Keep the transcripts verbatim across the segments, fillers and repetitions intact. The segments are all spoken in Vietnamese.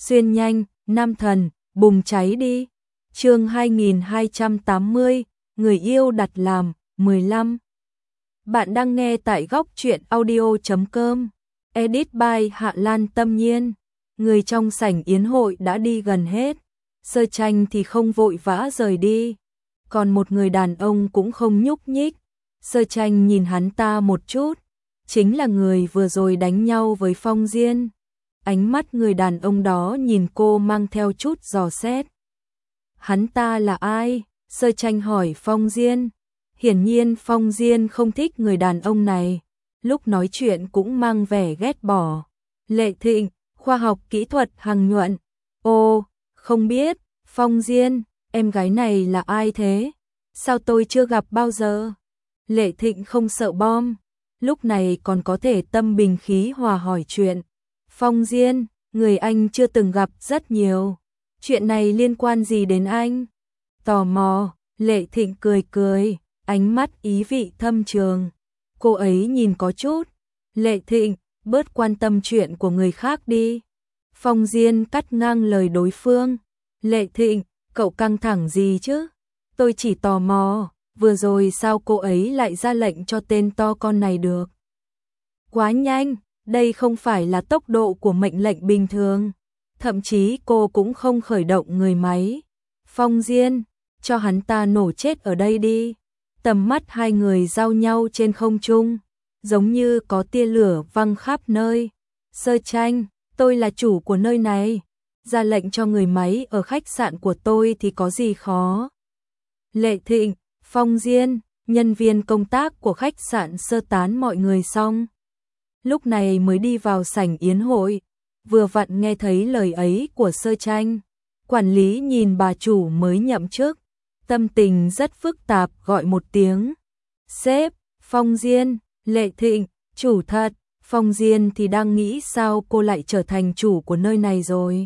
xuyên nhanh, nam thần, bùng cháy đi. Chương hai nghìn hai trăm tám mươi, người yêu đặt làm, mười lăm. Bạn đang nghe tại góc truyện audio chấm com. Edit by Hạ Lan Tâm Nhiên. Người trong sảnh yến hội đã đi gần hết. Sơ Tranh thì không vội vã rời đi. Còn một người đàn ông cũng không nhúc nhích. Sơ Tranh nhìn hắn ta một chút. Chính là người vừa rồi đánh nhau với Phong Diên. Ánh mắt người đàn ông đó nhìn cô mang theo chút dò xét. Hắn ta là ai? Sơ Tranh hỏi Phong Diên. Hiển nhiên Phong Diên không thích người đàn ông này. Lúc nói chuyện cũng mang vẻ ghét bỏ. Lệ Thịnh, khoa học kỹ thuật Hằng Nhuận. Ô, không biết, Phong Diên, em gái này là ai thế? Sao tôi chưa gặp bao giờ? Lệ Thịnh không sợ bom. Lúc này còn có thể tâm bình khí hòa hỏi chuyện. Phong Diên, người anh chưa từng gặp rất nhiều. Chuyện này liên quan gì đến anh? Tò mò, Lệ Thịnh cười cười, ánh mắt ý vị thâm trường. Cô ấy nhìn có chút. Lệ Thịnh, bớt quan tâm chuyện của người khác đi. Phong Diên cắt ngang lời đối phương. Lệ Thịnh, cậu căng thẳng gì chứ? Tôi chỉ tò mò, vừa rồi sao cô ấy lại ra lệnh cho tên to con này được? Quá nhanh, đây không phải là tốc độ của mệnh lệnh bình thường. Thậm chí cô cũng không khởi động người máy. Phong Diên, cho hắn ta nổ chết ở đây đi. Tầm mắt hai người giao nhau trên không trung, giống như có tia lửa văng khắp nơi. Sơ Tranh, tôi là chủ của nơi này. Ra lệnh cho người máy ở khách sạn của tôi thì có gì khó. Lệ Thịnh, Phong Diên, nhân viên công tác của khách sạn sơ tán mọi người xong. Lúc này mới đi vào sảnh yến hội. Vừa vặn nghe thấy lời ấy của Sơ Tranh. Quản lý nhìn bà chủ mới nhậm chức. Tâm tình rất phức tạp gọi một tiếng. Sếp, Phong Diên, Lệ Thịnh, chủ thật. Phong Diên thì đang nghĩ sao cô lại trở thành chủ của nơi này rồi.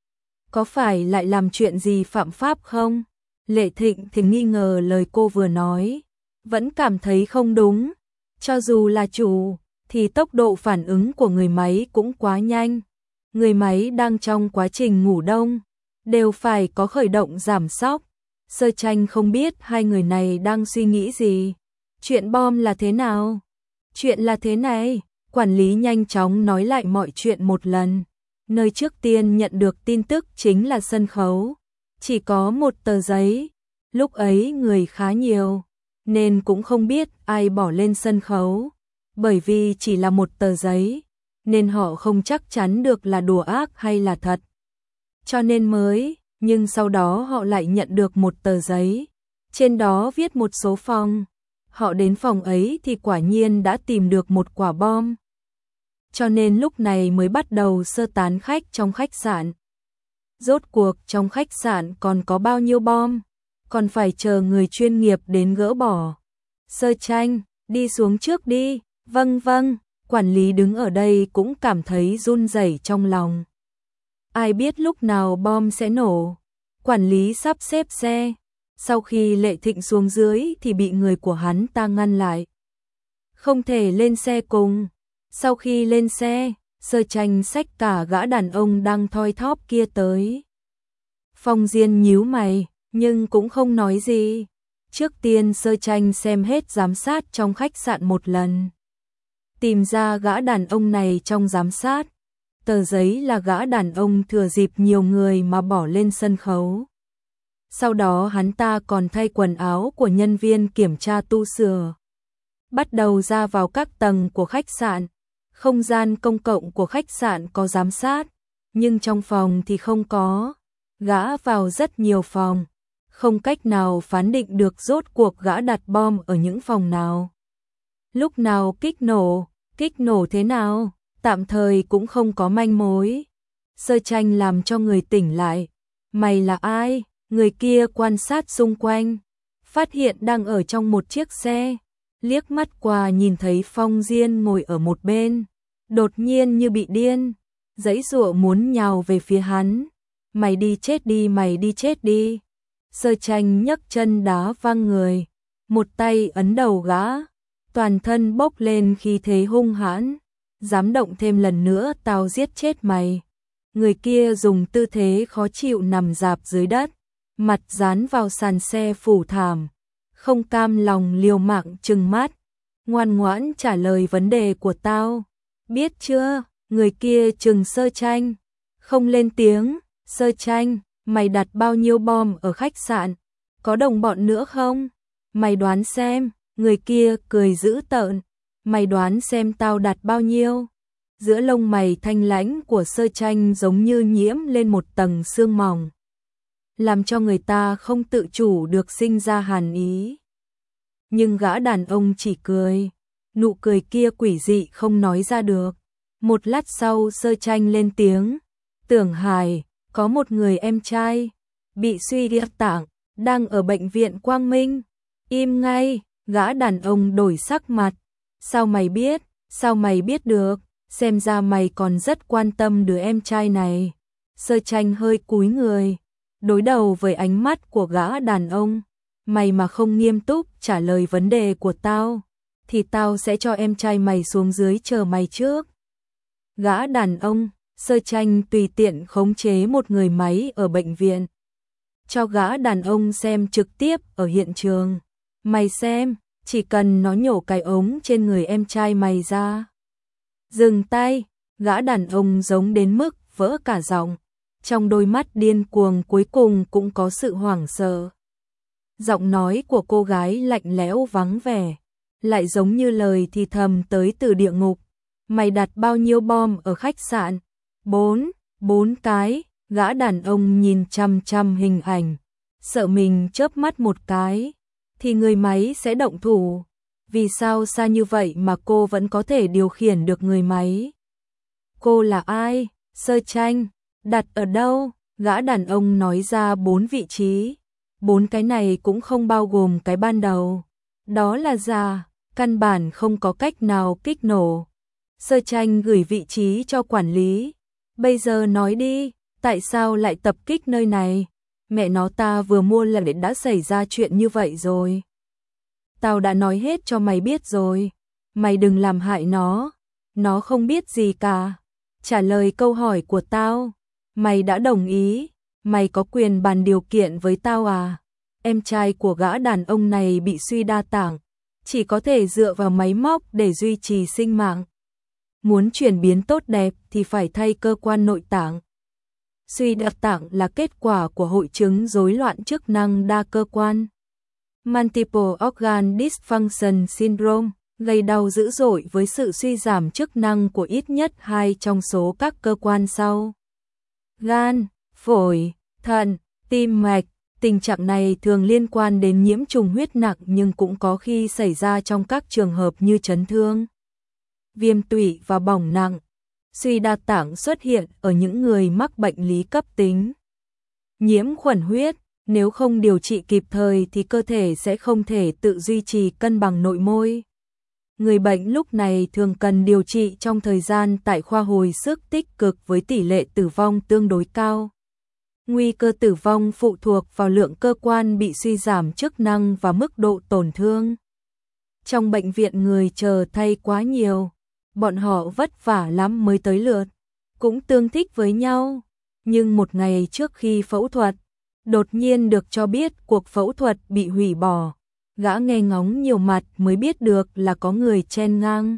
Có phải lại làm chuyện gì phạm pháp không? Lệ Thịnh thì nghi ngờ lời cô vừa nói. Vẫn cảm thấy không đúng. Cho dù là chủ, thì tốc độ phản ứng của người máy cũng quá nhanh. Người máy đang trong quá trình ngủ đông, đều phải có khởi động giảm sóc. Sơ Tranh không biết hai người này đang suy nghĩ gì. Chuyện bom là thế nào? Chuyện là thế này, quản lý nhanh chóng nói lại mọi chuyện một lần. Nơi trước tiên nhận được tin tức chính là sân khấu. Chỉ có một tờ giấy. Lúc ấy người khá nhiều, nên cũng không biết ai bỏ lên sân khấu. Bởi vì chỉ là một tờ giấy, nên họ không chắc chắn được là đùa ác hay là thật. Cho nên mới, nhưng sau đó họ lại nhận được một tờ giấy. Trên đó viết một số phòng. Họ đến phòng ấy thì quả nhiên đã tìm được một quả bom. Cho nên lúc này mới bắt đầu sơ tán khách trong khách sạn. Rốt cuộc trong khách sạn còn có bao nhiêu bom? Còn phải chờ người chuyên nghiệp đến gỡ bỏ. Sơ Tranh, đi xuống trước đi. Vâng vâng, quản lý đứng ở đây cũng cảm thấy run rẩy trong lòng. Ai biết lúc nào bom sẽ nổ. Quản lý sắp xếp xe. Sau khi Lệ Thịnh xuống dưới thì bị người của hắn ta ngăn lại. Không thể lên xe cùng. Sau khi lên xe, Sơ Tranh xách cả gã đàn ông đang thoi thóp kia tới. Phong Diên nhíu mày, nhưng cũng không nói gì. Trước tiên Sơ Tranh xem hết giám sát trong khách sạn một lần. Tìm ra gã đàn ông này trong giám sát. Tờ giấy là gã đàn ông thừa dịp nhiều người mà bỏ lên sân khấu. Sau đó hắn ta còn thay quần áo của nhân viên kiểm tra tu sửa. Bắt đầu ra vào các tầng của khách sạn. Không gian công cộng của khách sạn có giám sát, nhưng trong phòng thì không có. Gã vào rất nhiều phòng. Không cách nào phán định được rốt cuộc gã đặt bom ở những phòng nào. Lúc nào kích nổ, kích nổ thế nào, tạm thời cũng không có manh mối. Sơ Tranh làm cho người tỉnh lại. Mày là ai? Người kia quan sát xung quanh. Phát hiện đang ở trong một chiếc xe. Liếc mắt qua nhìn thấy Phong Diên ngồi ở một bên. Đột nhiên như bị điên. Giãy giụa muốn nhào về phía hắn. Mày đi chết đi, mày đi chết đi. Sơ Tranh nhấc chân đá văng người. Một tay ấn đầu gã. Toàn thân bốc lên khí thế hung hãn. Dám động thêm lần nữa tao giết chết mày. Người kia dùng tư thế khó chịu nằm rạp dưới đất, mặt dán vào sàn xe phủ thảm, không cam lòng liều mạng trừng mắt, ngoan ngoãn trả lời vấn đề của tao. Biết chưa? Người kia trừng Sơ Tranh, không lên tiếng. Sơ Tranh, mày đặt bao nhiêu bom ở khách sạn? Có đồng bọn nữa không? Mày đoán xem. Người kia cười dữ tợn. Mày đoán xem tao đặt bao nhiêu? Giữa lông mày thanh lãnh của Sơ Tranh giống như nhiễm lên một tầng sương mỏng, làm cho người ta không tự chủ được sinh ra hàn ý. Nhưng gã đàn ông chỉ cười, nụ cười kia quỷ dị không nói ra được. Một lát sau Sơ Tranh lên tiếng, Tưởng Hải, có một người em trai, bị suy ghép tạng, đang ở bệnh viện Quang Minh. Im ngay, gã đàn ông đổi sắc mặt. Sao mày biết, sao mày biết được, xem ra mày còn rất quan tâm đứa em trai này. Sơ Tranh hơi cúi người, đối đầu với ánh mắt của gã đàn ông. Mày mà không nghiêm túc trả lời vấn đề của tao, thì tao sẽ cho em trai mày xuống dưới chờ mày trước. Gã đàn ông, Sơ Tranh tùy tiện khống chế một người máy ở bệnh viện, cho gã đàn ông xem trực tiếp ở hiện trường. Mày xem, chỉ cần nó nhổ cái ống trên người em trai mày ra. Dừng tay, gã đàn ông giống đến mức vỡ cả giọng, trong đôi mắt điên cuồng cuối cùng cũng có sự hoảng sợ. Giọng nói của cô gái lạnh lẽo vắng vẻ, lại giống như lời thì thầm tới từ địa ngục. Mày đặt bao nhiêu bom ở khách sạn? Bốn, bốn cái. Gã đàn ông nhìn chăm chăm hình ảnh, sợ mình chớp mắt một cái thì người máy sẽ động thủ. Vì sao xa như vậy mà cô vẫn có thể điều khiển được người máy? Cô là ai? Sơ Tranh, đặt ở đâu? Gã đàn ông nói ra bốn vị trí. Bốn cái này cũng không bao gồm cái ban đầu. Đó là giả, căn bản không có cách nào kích nổ. Sơ Tranh gửi vị trí cho quản lý. Bây giờ nói đi, tại sao lại tập kích nơi này? Mẹ nó, ta vừa mua là để đã xảy ra chuyện như vậy rồi. Tao đã nói hết cho mày biết rồi. Mày đừng làm hại nó. Nó không biết gì cả. Trả lời câu hỏi của tao. Mày đã đồng ý. Mày có quyền bàn điều kiện với tao à? Em trai của gã đàn ông này bị suy đa tạng, chỉ có thể dựa vào máy móc để duy trì sinh mạng. Muốn chuyển biến tốt đẹp thì phải thay cơ quan nội tạng. Suy đa tạng là kết quả của hội chứng rối loạn chức năng đa cơ quan, Multiple Organ Dysfunction Syndrome, gây đau dữ dội với sự suy giảm chức năng của ít nhất hai trong số các cơ quan sau: gan, phổi, thận, tim mạch. Tình trạng này thường liên quan đến nhiễm trùng huyết nặng nhưng cũng có khi xảy ra trong các trường hợp như chấn thương, viêm tụy và bỏng nặng. Suy đa tạng xuất hiện ở những người mắc bệnh lý cấp tính, nhiễm khuẩn huyết. Nếu không điều trị kịp thời thì cơ thể sẽ không thể tự duy trì cân bằng nội môi. Người bệnh lúc này thường cần điều trị trong thời gian tại khoa hồi sức tích cực với tỷ lệ tử vong tương đối cao. Nguy cơ tử vong phụ thuộc vào lượng cơ quan bị suy giảm chức năng và mức độ tổn thương. Trong bệnh viện người chờ thay quá nhiều, bọn họ vất vả lắm mới tới lượt, cũng tương thích với nhau. Nhưng một ngày trước khi phẫu thuật, đột nhiên được cho biết cuộc phẫu thuật bị hủy bỏ. Gã nghe ngóng nhiều mặt mới biết được là có người chen ngang,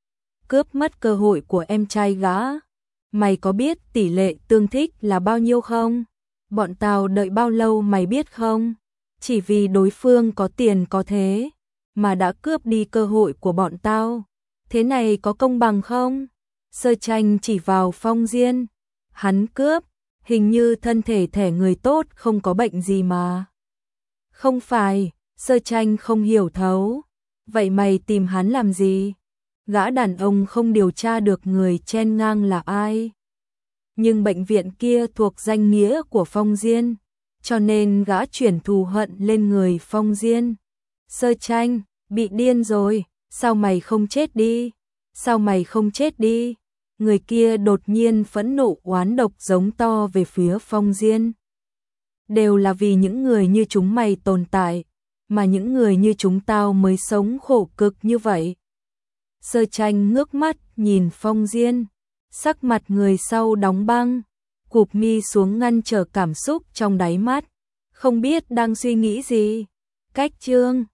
cướp mất cơ hội của em trai gã. Mày có biết tỷ lệ tương thích là bao nhiêu không? Bọn tao đợi bao lâu mày biết không? Chỉ vì đối phương có tiền có thế mà đã cướp đi cơ hội của bọn tao. Thế này có công bằng không? Sơ Tranh chỉ vào Phong Diên. Hắn cướp, hình như thân thể thẻ người tốt không có bệnh gì mà. Không phải, Sơ Tranh không hiểu thấu. Vậy mày tìm hắn làm gì? Gã đàn ông không điều tra được người chen ngang là ai. Nhưng bệnh viện kia thuộc danh nghĩa của Phong Diên, cho nên gã chuyển thù hận lên người Phong Diên. Sơ Tranh, bị điên rồi, sao mày không chết đi? Sao mày không chết đi? Người kia đột nhiên phẫn nộ oán độc giống to về phía Phong Diên. Đều là vì những người như chúng mày tồn tại, mà những người như chúng tao mới sống khổ cực như vậy. Sơ Tranh ngước mắt nhìn Phong Diên, sắc mặt người sau đóng băng. cụp mi xuống ngăn trở cảm xúc trong đáy mắt, không biết đang suy nghĩ gì. Cách chương